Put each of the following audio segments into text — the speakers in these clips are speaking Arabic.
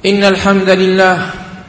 إن الحمد لله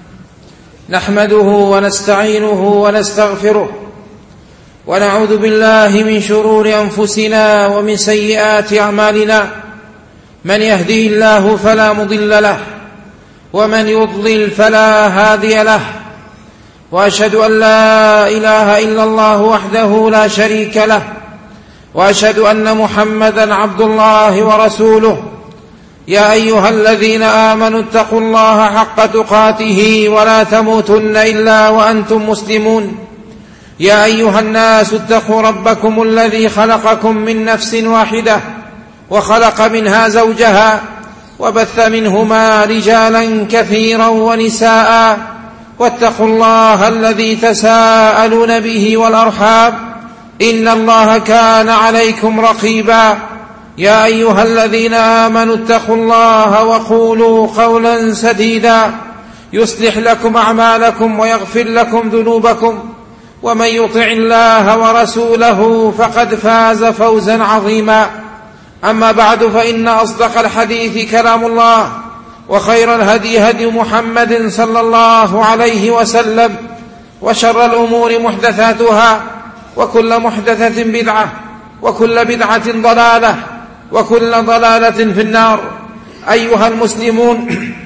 نحمده ونستعينه ونستغفره ونعوذ بالله من شرور أنفسنا ومن سيئات أعمالنا. من يهدي الله فلا مضل له ومن يضلل فلا هادي له، وأشهد أن لا إله إلا الله وحده لا شريك له، وأشهد أن محمدا عبد الله ورسوله. يا أيها الذين آمنوا اتقوا الله حق تقاته ولا تموتن إلا وأنتم مسلمون. يا أيها الناس اتقوا ربكم الذي خلقكم من نفس واحدة وخلق منها زوجها وبث منهما رجالا كثيرا ونساء، واتقوا الله الذي تساءلون به والأرحام إن الله كان عليكم رقيبا. يا أيها الذين آمنوا اتقوا الله وقولوا قولا سديدا يصلح لكم أعمالكم ويغفر لكم ذنوبكم، ومن يطع الله ورسوله فقد فاز فوزا عظيما. أما بعد، فإن أصدق الحديث كلام الله، وخير الهدي هدي محمد صلى الله عليه وسلم، وشر الأمور محدثاتها، وكل محدثة بدعة، وكل بدعة ضلالة، وكل ضلالة في النار. أيها المسلمون،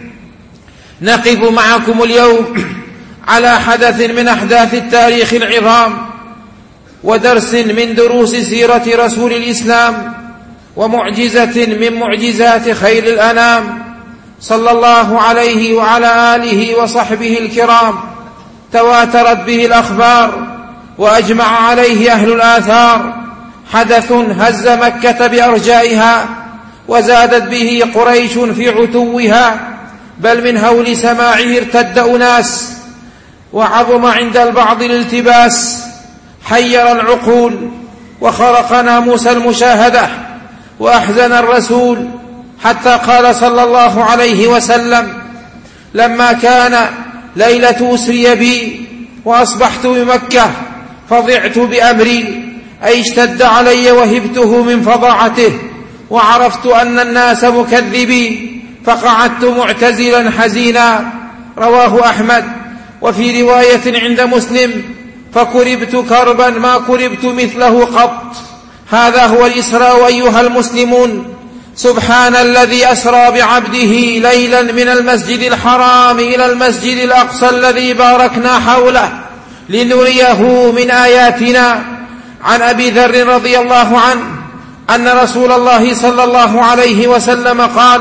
نقف معكم اليوم على حدث من أحداث التاريخ العظام، ودرس من دروس سيرة رسول الإسلام، ومعجزة من معجزات خير الأنام صلى الله عليه وعلى آله وصحبه الكرام، تواترت به الأخبار وأجمع عليه أهل الآثار. حدث هز مكة بأرجائها، وزادت به قريش في عتوها، بل من هول سماعه ارتد أناس، وعظم عند البعض الالتباس، حير العقول وخرق ناموس المشاهدة، وأحزن الرسول، حتى قال صلى الله عليه وسلم: لما كان ليلة أسري بي وأصبحت بمكة فضعت بأمري، أي اشتد علي وهبته من فظاعته، وعرفت أن الناس مكذبي، فقعدت معتزلا حزينا. رواه أحمد. وفي رواية عند مسلم: فكربت كربا ما كربت مثله قط. هذا هو الإسراء أيها المسلمون. سبحان الذي أسرى بعبده ليلا من المسجد الحرام إلى المسجد الأقصى الذي باركنا حوله لنريه من آياتنا. عن أبي ذر رضي الله عنه أن رسول الله صلى الله عليه وسلم قال: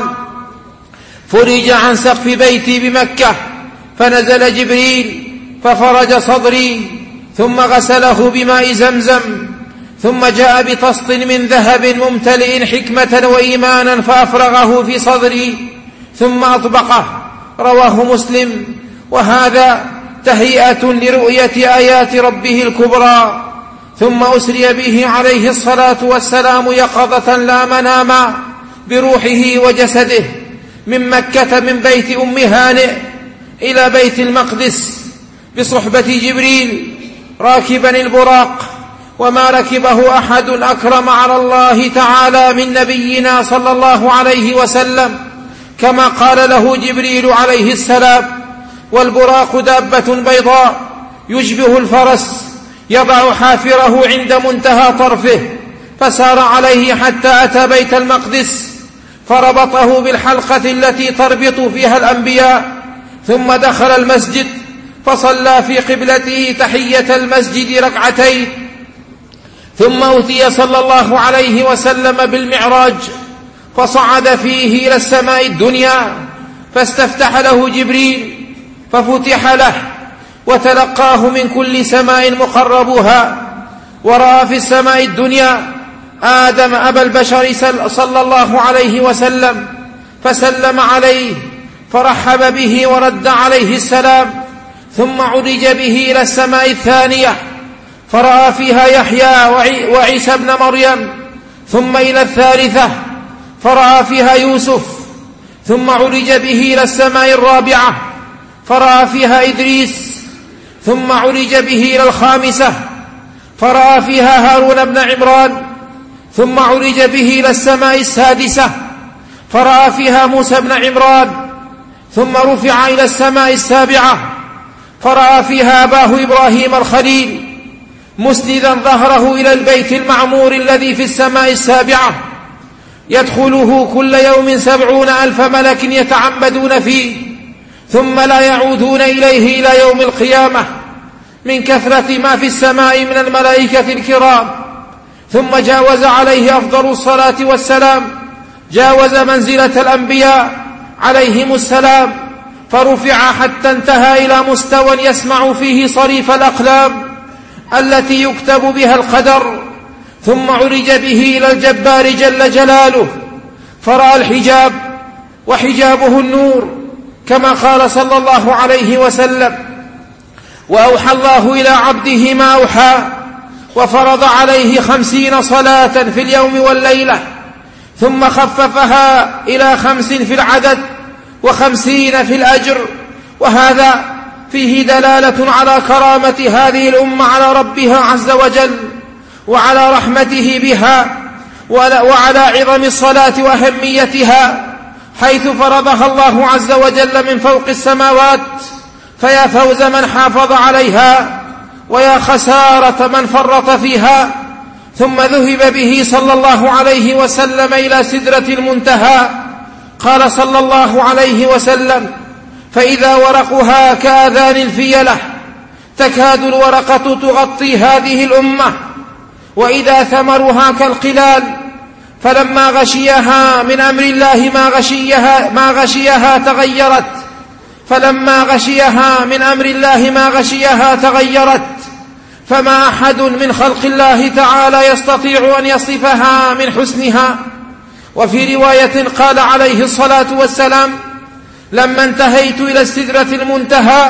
فرج عن سقف بيتي بمكة، فنزل جبريل ففرج صدري، ثم غسله بماء زمزم، ثم جاء بطست من ذهب ممتلئ حكمة وإيمانا فأفرغه في صدري ثم أطبقه. رواه مسلم. وهذا تهيئة لرؤية آيات ربه الكبرى. ثم أسري به عليه الصلاة والسلام يقظة لا مناما بروحه وجسده من مكة، من بيت أم هانئ إلى بيت المقدس، بصحبة جبريل راكبا البراق، وما ركبه أحد أكرم على الله تعالى من نبينا صلى الله عليه وسلم، كما قال له جبريل عليه السلام: والبراق دابة بيضاء يشبه الفرس، يضع حافره عند منتهى طرفه، فسار عليه حتى أتى بيت المقدس، فربطه بالحلقة التي تربط فيها الأنبياء، ثم دخل المسجد فصلى في قبلته تحية المسجد ركعتين. ثم أتي صلى الله عليه وسلم بالمعراج، فصعد فيه إلى السماء الدنيا، فاستفتح له جبريل ففتح له، وتلقاه من كل سماء مقربها، ورأى في السماء الدنيا آدم أبا البشر صلى الله عليه وسلم، فسلم عليه فرحب به ورد عليه السلام. ثم عرج به إلى السماء الثانية، فرأى فيها يحيى وعيسى ابن مريم. ثم إلى الثالثة، فرأى فيها يوسف. ثم عرج به إلى السماء الرابعة، فرأى فيها إدريس. ثم عرج به إلى الخامسة، فرأى فيها هارون بن عمران. ثم عرج به إلى السماء السادسة، فرأى فيها موسى بن عمران. ثم رفع إلى السماء السابعة فرأى فيها أباه إبراهيم الخليل مسندا ظهره إلى البيت المعمور الذي في السماء السابعة يدخله كل يوم 70,000 ملك يتعبدون فيه ثم لا يعودون إليه إلى يوم القيامة من كثرة ما في السماء من الملائكة الكرام. ثم جاوز عليه أفضل الصلاة والسلام، جاوز منزلة الأنبياء عليهم السلام، فرفع حتى انتهى إلى مستوى يسمع فيه صريف الأقلام التي يكتب بها القدر. ثم عرج به إلى الجبار جل جلاله فرأى الحجاب وحجابه النور كما قال صلى الله عليه وسلم: وأوحى الله إلى عبده ما أوحى وفرض عليه 50 صلاة في اليوم والليلة، ثم خففها إلى 5 في العدد و50 في الأجر. وهذا فيه دلالة على كرامة هذه الأمة على ربها عز وجل وعلى رحمته بها وعلى عظم الصلاة وأهميتها، حيث فرضها الله عز وجل من فوق السماوات. فيا فوز من حافظ عليها ويا خسارة من فرط فيها. ثم ذهب به صلى الله عليه وسلم إلى سدرة المنتهى. قال صلى الله عليه وسلم: فإذا ورقها كآذان الفيلة تكاد الورقة تغطي هذه الأمة، وإذا ثمرها كالقلال، فلما غشيها من أمر الله ما غشيها تغيرت، فلما غشيها من أمر الله ما غشيها تغيرت، فما أحد من خلق الله تعالى يستطيع أن يصفها من حسنها. وفي رواية قال عليه الصلاة والسلام: لما انتهيت إلى السدرة المنتهى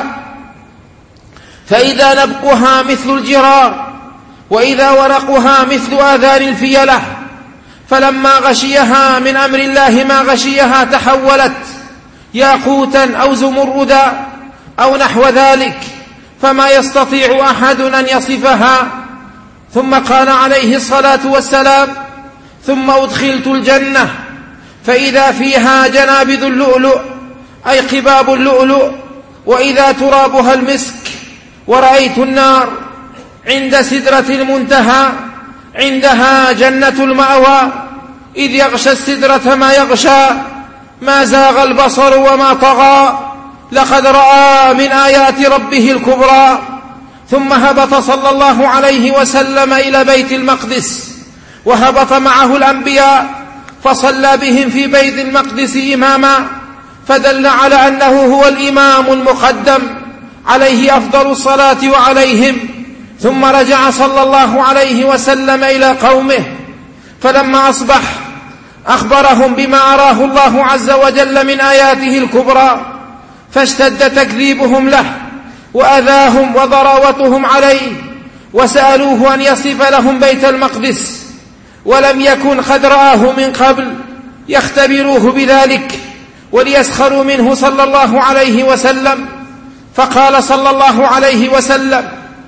فإذا نبقها مثل الجرار وإذا ورقها مثل آذان الفيلة، فلما غشيها من أمر الله ما غشيها تحولت ياقوتا أو زمردا أو نحو ذلك، فما يستطيع أحد أن يصفها. ثم قال عليه الصلاة والسلام: ثم أدخلت الجنة فإذا فيها جنابذ اللؤلؤ أي قباب اللؤلؤ، وإذا ترابها المسك، ورأيت النار عند سدرة المنتهى عندها جنة المأوى، إذ يغشى السدرة ما يغشى، ما زاغ البصر وما طغى، لقد رأى من آيات ربه الكبرى. ثم هبط صلى الله عليه وسلم إلى بيت المقدس، وهبط معه الأنبياء فصلى بهم في بيت المقدس إماما، فدل على أنه هو الإمام المقدم عليه أفضل الصلاة وعليهم. ثم رجع صلى الله عليه وسلم إلى قومه، فلما أصبح أخبرهم بما أراه الله عز وجل من آياته الكبرى، فاشتد تكذيبهم له وأذاهم وضراوتهم عليه، وسألوه أن يصف لهم بيت المقدس، ولم يكن قد رآه من قبل يختبروه بذلك وليسخروا منه صلى الله عليه وسلم. فقال صلى الله عليه وسلم: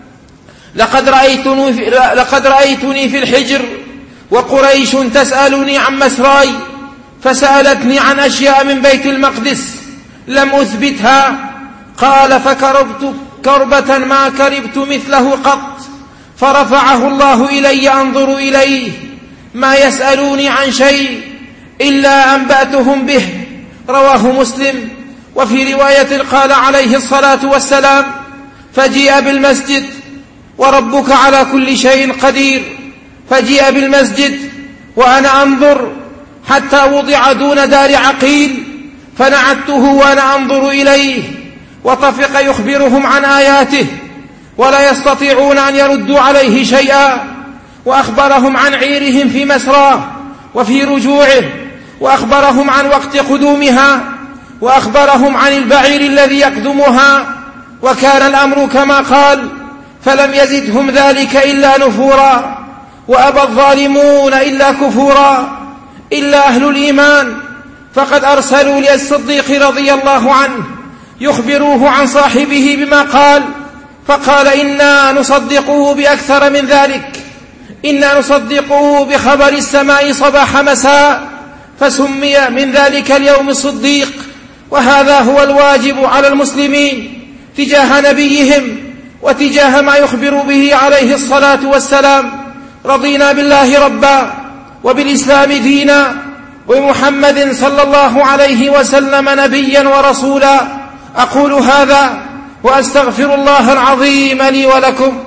لقد رأيتني في الحجر وقريش تسألني عن مسراي، فسألتني عن أشياء من بيت المقدس لم أثبتها. قال: فكربت كربة ما كربت مثله قط، فرفعه الله إلي أنظر إليه، ما يسألوني عن شيء إلا أنبأتهم به. رواه مسلم. وفي رواية قال عليه الصلاة والسلام: فجيء بالمسجد وربك على كل شيء قدير، فجيء بالمسجد وأنا أنظر حتى وضع دون دار عقيل، فنعدته وأنا أنظر إليه، وطفق يخبرهم عن آياته ولا يستطيعون أن يردوا عليه شيئا. وأخبرهم عن عيرهم في مسراه وفي رجوعه، وأخبرهم عن وقت قدومها، وأخبرهم عن البعير الذي يقدمها، وكان الأمر كما قال، فلم يزدهم ذلك إلا نفورا، وأبى الظالمون إلا كفورا، إلا أهل الإيمان. فقد أرسلوا للصديق رضي الله عنه يخبروه عن صاحبه بما قال، فقال: إنا نصدقه بأكثر من ذلك، إنا نصدقه بخبر السماء صباح مساء، فسمي من ذلك اليوم الصديق، وهذا هو الواجب على المسلمين تجاه نبيهم وتجاه ما يخبر به عليه الصلاة والسلام. رضينا بالله ربا وبالإسلام دينا ومحمد صلى الله عليه وسلم نبيا ورسولا. أقول هذا وأستغفر الله العظيم لي ولكم.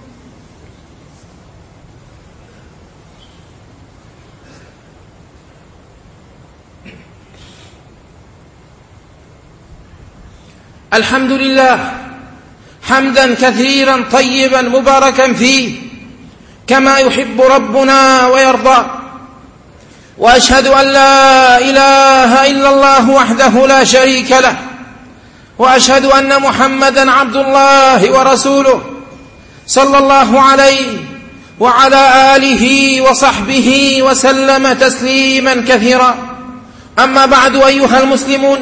الحمد لله حمدا كثيرا طيبا مباركا فيه كما يحب ربنا ويرضى، وأشهد أن لا إله إلا الله وحده لا شريك له، وأشهد أن محمدا عبد الله ورسوله صلى الله عليه وعلى آله وصحبه وسلم تسليما كثيرا. أما بعد أيها المسلمون،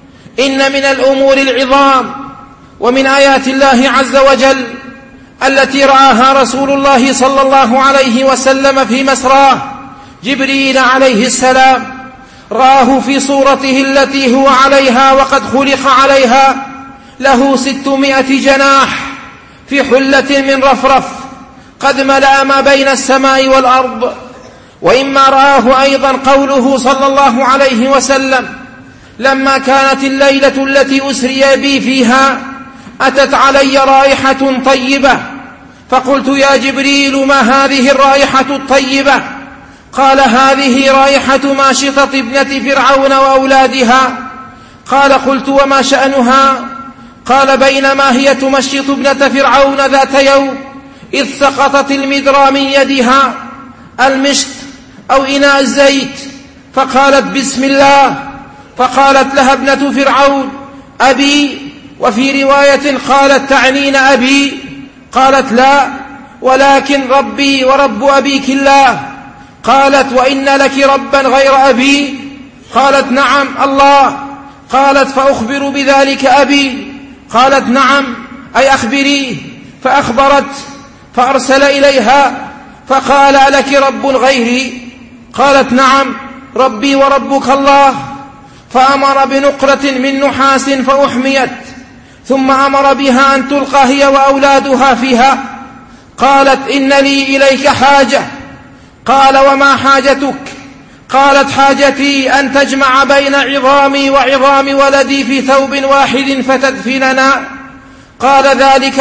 إن من الأمور العظام ومن آيات الله عز وجل التي رآها رسول الله صلى الله عليه وسلم في مسراه جبريل عليه السلام، رآه في صورته التي هو عليها وقد خلق عليها، له 600 جناح في حلة من رفرف قد ملأ ما بين السماء والأرض. وإما رآه أيضا قوله صلى الله عليه وسلم: لما كانت الليلة التي أسري بي فيها أتت علي رائحة طيبة، فقلت: يا جبريل ما هذه الرائحة الطيبة؟ قال: هذه رائحة ماشطة ابنة فرعون وأولادها. قال: قلت: وما شأنها؟ قال: بينما هي تمشط ابنة فرعون ذات يوم إذ سقطت المدرى من يدها المشط أو إناء الزيت، فقالت: بسم الله. فقالت لها ابنة فرعون: أبي. وفي رواية قالت: تعنين أبي؟ قالت: لا، ولكن ربي ورب أبيك الله. قالت: وإن لك ربا غير أبي؟ قالت: نعم، الله. قالت: فأخبر بذلك أبي؟ قالت: نعم، أي أخبريه. فأخبرت، فأرسل إليها فقال: ألك رب غيري؟ قالت: نعم، ربي وربك الله. فأمر بنقرة من نحاس فأحميت، ثم أمر بها أن تلقى هي وأولادها فيها. قالت: إن لي إليك حاجة. قال: وما حاجتك؟ قالت: حاجتي أن تجمع بين عظامي وعظام ولدي في ثوب واحد فتدفننا. قال: ذلك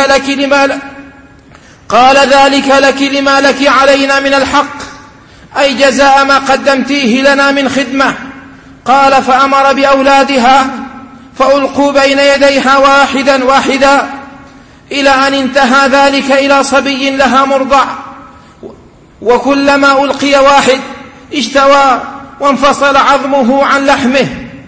لك لما لك علينا من الحق، أي جزاء ما قدمتيه لنا من خدمة. قال: فأمر بأولادها فألقوا بين يديها واحدا واحدا، إلى أن انتهى ذلك إلى صبي لها مرضع، وكلما ألقي واحد اشتوى وانفصل عظمه عن لحمه،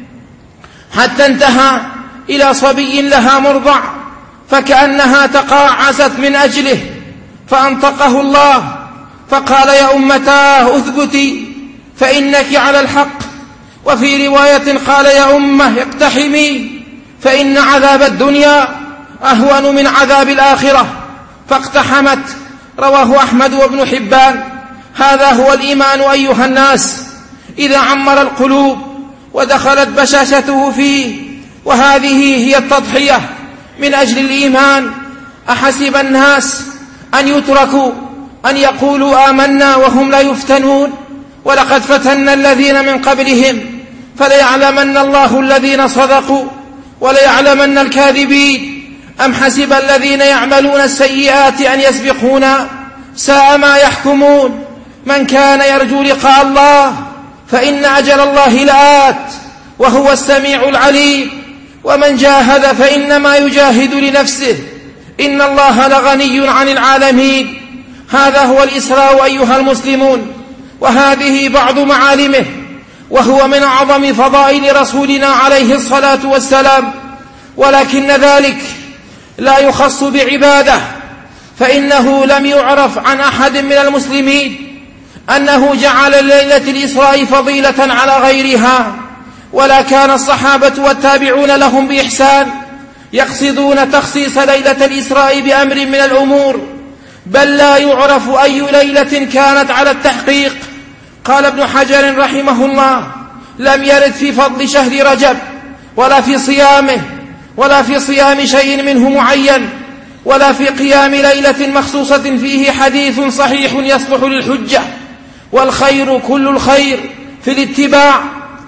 حتى انتهى إلى صبي لها مرضع، فكأنها تقاعست من أجله، فأنطقه الله فقال: يا أمتاه اثبتي فإنك على الحق. وفي رواية قال: يا أمه اقتحمي فإن عذاب الدنيا أهون من عذاب الآخرة، فاقتحمت. رواه أحمد وابن حبان. هذا هو الإيمان أيها الناس إذا عمر القلوب ودخلت بشاشته فيه، وهذه هي التضحية من أجل الإيمان. أحسب الناس أن يتركوا أن يقولوا آمنا وهم لا يفتنون؟ ولقد فتنا الذين من قبلهم فليعلمن الله الذين صدقوا وليعلمن الكاذبين. أم حسب الذين يعملون السيئات أن يسبقونا؟ ساء ما يحكمون. من كان يرجو لقاء الله فإن أجل الله لآت وهو السميع العليم، ومن جاهد فإنما يجاهد لنفسه، إن الله لغني عن العالمين. هذا هو الإسراء أيها المسلمون، وهذه بعض معالمه، وهو من أعظم فضائل رسولنا عليه الصلاة والسلام. ولكن ذلك لا يخص بعبادة، فإنه لم يعرف عن أحد من المسلمين أنه جعل ليلة الإسراء فضيلة على غيرها، ولا كان الصحابة والتابعون لهم بإحسان يقصدون تخصيص ليلة الإسراء بأمر من الأمور، بل لا يعرف أي ليلة كانت على التحقيق. قال ابن حجر رحمه الله: لم يرد في فضل شهر رجب ولا في صيامه، ولا في صيام شيء منه معين، ولا في قيام ليلة مخصوصة فيه حديث صحيح يصلح للحجة. والخير كل الخير في الاتباع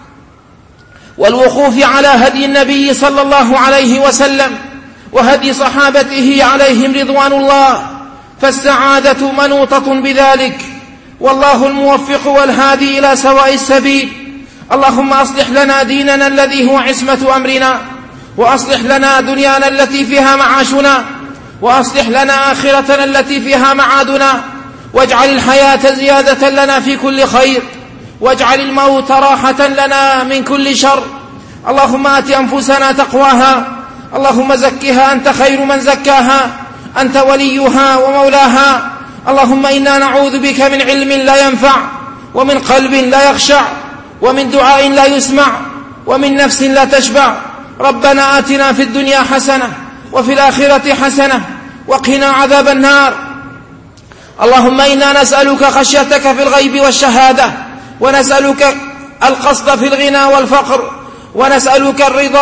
والوقوف على هدي النبي صلى الله عليه وسلم وهدي صحابته عليهم رضوان الله، فالسعادة منوطة بذلك، والله الموفق والهادي إلى سواء السبيل. اللهم أصلح لنا ديننا الذي هو عصمة أمرنا، وأصلح لنا دنيانا التي فيها معاشنا، وأصلح لنا آخرتنا التي فيها معادنا، واجعل الحياة زيادة لنا في كل خير، واجعل الموت راحة لنا من كل شر. اللهم آت أنفسنا تقواها، اللهم زكها أنت خير من زكاها، أنت وليها ومولاها. اللهم إنا نعوذ بك من علم لا ينفع، ومن قلب لا يخشع، ومن دعاء لا يسمع، ومن نفس لا تشبع. ربنا آتنا في الدنيا حسنة وفي الآخرة حسنة وقنا عذاب النار. اللهم إنا نسألك خشيتك في الغيب والشهادة، ونسألك القصد في الغنى والفقر، ونسألك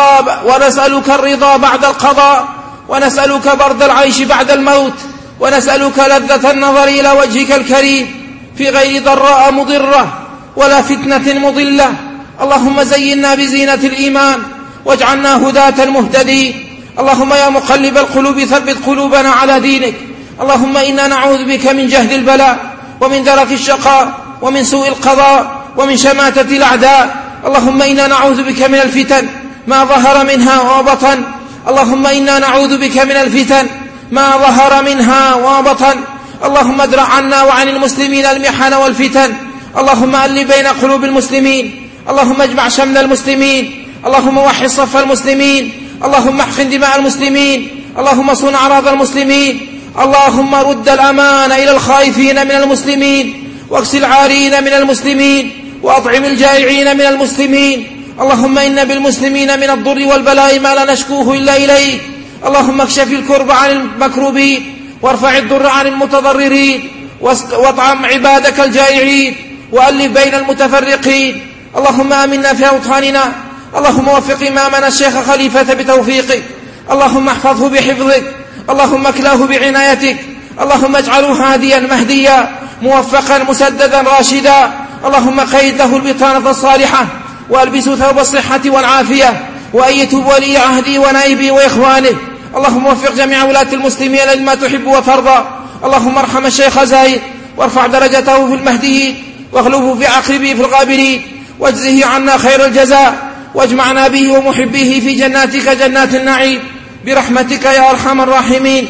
الرضا بعد القضاء، ونسألك برد العيش بعد الموت، ونسألك لذة النظر إلى وجهك الكريم في غير ضراء مضرة ولا فتنة مضلة. اللهم زينا بزينة الإيمان واجعلنا هداة المهتدين. اللهم يا مقلب القلوب ثبت قلوبنا على دينك. اللهم إنا نعوذ بك من جهد البلاء، ومن درك الشقاء، ومن سوء القضاء، ومن شماتة الأعداء. اللهم إنا نعوذ بك من الفتن ما ظهر منها وبطن. اللهم إنا نعوذ بك من الفتن ما ظهر منها وبطن. اللهم ادرع عنا وعن المسلمين المحن والفتن. اللهم ألف بين قلوب المسلمين. اللهم اجمع شمل المسلمين. اللهم وحد صف المسلمين. اللهم احقن دماء المسلمين. اللهم صن أعراض المسلمين. اللهم رد الأمان إلى الخائفين من المسلمين، واكس العارين من المسلمين، وأطعم الجائعين من المسلمين. اللهم إن بالمسلمين من الضر والبلاء ما لا نشكوه إلا إليك. اللهم اكشف الكرب عن المكروبين، وارفع الضر عن المتضررين، واطعم عبادك الجائعين، وألف بين المتفرقين. اللهم آمنا في أوطاننا. اللهم وفق إمامنا الشيخ خليفة بتوفيقك. اللهم احفظه بحفظك. اللهم اكلاه بعنايتك. اللهم اجعله هاديا مهديا موفقا مسددا راشدا. اللهم قيد له البطانة الصالحة، والبسه ثوب الصحة والعافية، وأيته ولي عهدي ونائبي وإخوانه. اللهم وفق جميع ولاة المسلمين لما تحب وترضى. اللهم ارحم الشيخ زايد، وارفع درجته في المهديين، واغلبه في عقبه في الغابرين، واجزه عنا خير الجزاء، واجمعنا به ومحبيه في جناتك جنات النعيم برحمتك يا أرحم الراحمين.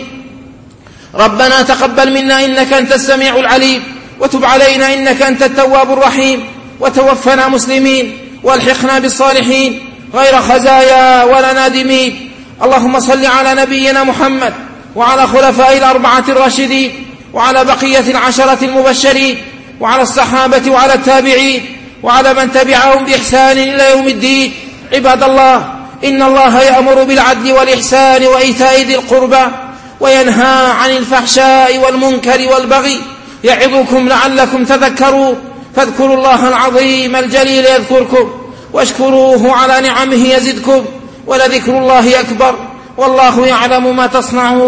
ربنا تقبل منا إنك أنت السميع العليم، وتب علينا إنك أنت التواب الرحيم، وتوفنا مسلمين، والحقنا بالصالحين غير خزايا ولا نادمين. اللهم صل على نبينا محمد وعلى خلفاء الأربعة الراشدين، وعلى بقية العشرة المبشرين، وعلى الصحابة وعلى التابعين، وعلى من تبعهم بإحسان إلى يوم الدين. عباد الله، إن الله يأمر بالعدل والإحسان وإيتاء ذي القربى، وينهى عن الفحشاء والمنكر والبغي، يعظكم لعلكم تذكرون. فاذكروا الله العظيم الجليل يذكركم، واشكروه على نعمه يزدكم، ولذكر الله أكبر، والله يعلم ما تصنعون.